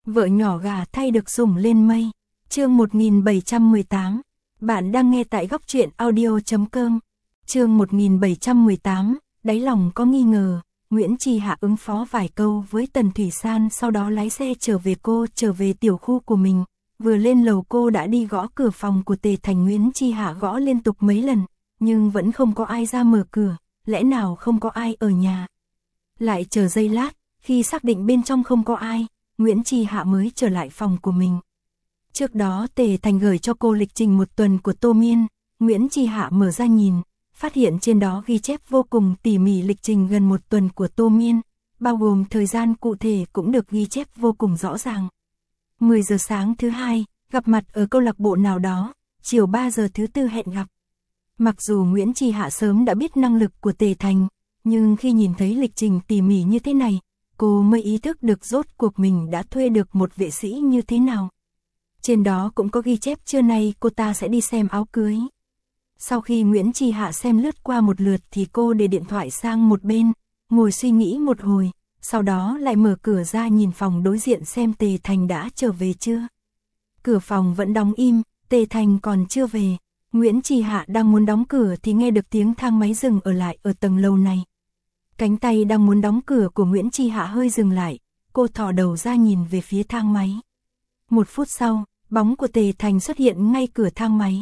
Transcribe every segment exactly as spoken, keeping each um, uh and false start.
Vợ nhỏ gà thay được sủng lên mây. Chương một nghìn bảy trăm mười tám. Bạn đang nghe tại góc truyện audio chấm com. Chương một nghìn bảy trăm mười tám, đáy lòng có nghi ngờ, Nguyễn Chi Hạ ứng phó vài câu với Tần Thủy San, sau đó lái xe trở về cô trở về tiểu khu của mình. Vừa lên lầu cô đã đi gõ cửa phòng của Tề Thành. Nguyễn Chi Hạ gõ liên tục mấy lần, nhưng vẫn không có ai ra mở cửa, lẽ nào không có ai ở nhà. Lại chờ giây lát, khi xác định bên trong không có ai, Nguyễn Chi Hạ mới trở lại phòng của mình. Trước đó Tề Thành gửi cho cô lịch trình một tuần của Tô Miên, Nguyễn Chi Hạ mở ra nhìn, phát hiện trên đó ghi chép vô cùng tỉ mỉ lịch trình gần một tuần của Tô Miên, bao gồm thời gian cụ thể cũng được ghi chép vô cùng rõ ràng. mười giờ sáng thứ hai, gặp mặt ở câu lạc bộ nào đó, chiều ba giờ thứ tư hẹn gặp. Mặc dù Nguyễn Chi Hạ sớm đã biết năng lực của Tề Thành, nhưng khi nhìn thấy lịch trình tỉ mỉ như thế này, cô mới ý thức được rốt cuộc mình đã thuê được một vệ sĩ như thế nào. Trên đó cũng có ghi chép trưa nay cô ta sẽ đi xem áo cưới. Sau khi Nguyễn Chi Hạ xem lướt qua một lượt thì cô để điện thoại sang một bên, ngồi suy nghĩ một hồi, sau đó lại mở cửa ra nhìn phòng đối diện xem Tề Thành đã trở về chưa. Cửa phòng vẫn đóng im, Tề Thành còn chưa về. Nguyễn Chi Hạ đang muốn đóng cửa thì nghe được tiếng thang máy dừng ở lại ở tầng lầu này. Cánh tay đang muốn đóng cửa của Nguyễn Chi Hạ hơi dừng lại, cô thò đầu ra nhìn về phía thang máy. Một phút sau, bóng của Tề Thành xuất hiện ngay cửa thang máy.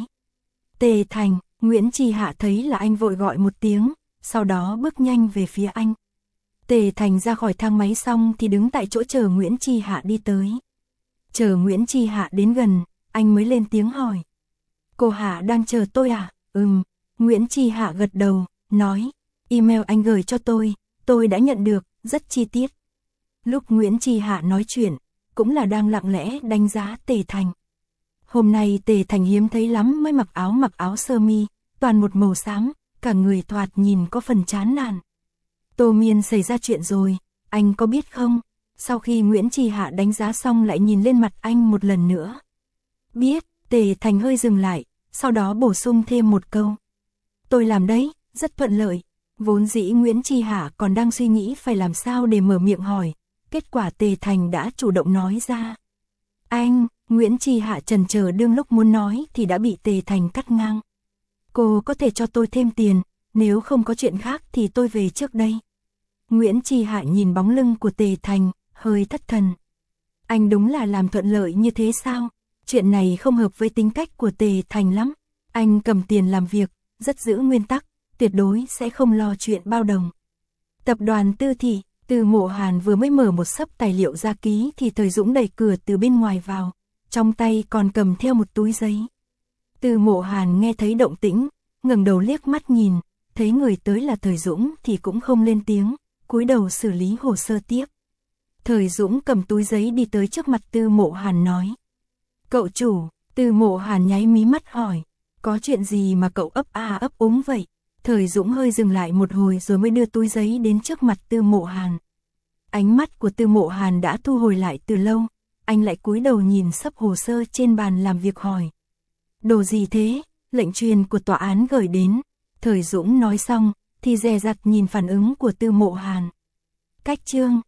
Tề Thành, Nguyễn Chi Hạ thấy là anh vội gọi một tiếng, sau đó bước nhanh về phía anh. Tề Thành ra khỏi thang máy xong thì đứng tại chỗ chờ Nguyễn Chi Hạ đi tới. Chờ Nguyễn Chi Hạ đến gần, anh mới lên tiếng hỏi. Cô Hạ đang chờ tôi à? Ừm, Nguyễn Chi Hạ gật đầu, nói, email anh gửi cho tôi, tôi đã nhận được, rất chi tiết. Lúc Nguyễn Chi Hạ nói chuyện, cũng là đang lặng lẽ đánh giá Tề Thành. Hôm nay Tề Thành hiếm thấy lắm mới mặc áo mặc áo sơ mi, toàn một màu xám, cả người thoạt nhìn có phần chán nản. Tô Miên xảy ra chuyện rồi, anh có biết không? Sau khi Nguyễn Chi Hạ đánh giá xong lại nhìn lên mặt anh một lần nữa. Biết, Tề Thành hơi dừng lại, sau đó bổ sung thêm một câu. Tôi làm đấy, rất thuận lợi. Vốn dĩ Nguyễn Chi Hạ còn đang suy nghĩ phải làm sao để mở miệng hỏi, kết quả Tề Thành đã chủ động nói ra. Anh, Nguyễn Chi Hạ chần chờ đương lúc muốn nói thì đã bị Tề Thành cắt ngang. Cô có thể cho tôi thêm tiền, nếu không có chuyện khác thì tôi về trước đây. Nguyễn Chi Hạ nhìn bóng lưng của Tề Thành, hơi thất thần. Anh đúng là làm thuận lợi như thế sao? Chuyện này không hợp với tính cách của Tề Thành lắm. Anh cầm tiền làm việc, rất giữ nguyên tắc, tuyệt đối sẽ không lo chuyện bao đồng. Tập đoàn Tư Thị, Từ Mộ Hàn vừa mới mở một xấp tài liệu ra ký thì Thời Dũng đẩy cửa từ bên ngoài vào, trong tay còn cầm theo một túi giấy. Từ Mộ Hàn nghe thấy động tĩnh, ngẩng đầu liếc mắt nhìn, thấy người tới là Thời Dũng thì cũng không lên tiếng, cúi đầu xử lý hồ sơ tiếp. Thời Dũng cầm túi giấy đi tới trước mặt Từ Mộ Hàn nói. Cậu chủ, Từ Mộ Hàn nháy mí mắt hỏi, có chuyện gì mà cậu ấp a ấp úng vậy? Thời Dũng hơi dừng lại một hồi rồi mới đưa túi giấy đến trước mặt Từ Mộ Hàn. Ánh mắt của Từ Mộ Hàn đã thu hồi lại từ lâu, anh lại cúi đầu nhìn xấp hồ sơ trên bàn làm việc hỏi. Đồ gì thế? Lệnh truyền của tòa án gửi đến. Thời Dũng nói xong, thì dè dặt nhìn phản ứng của Từ Mộ Hàn. Cách chương,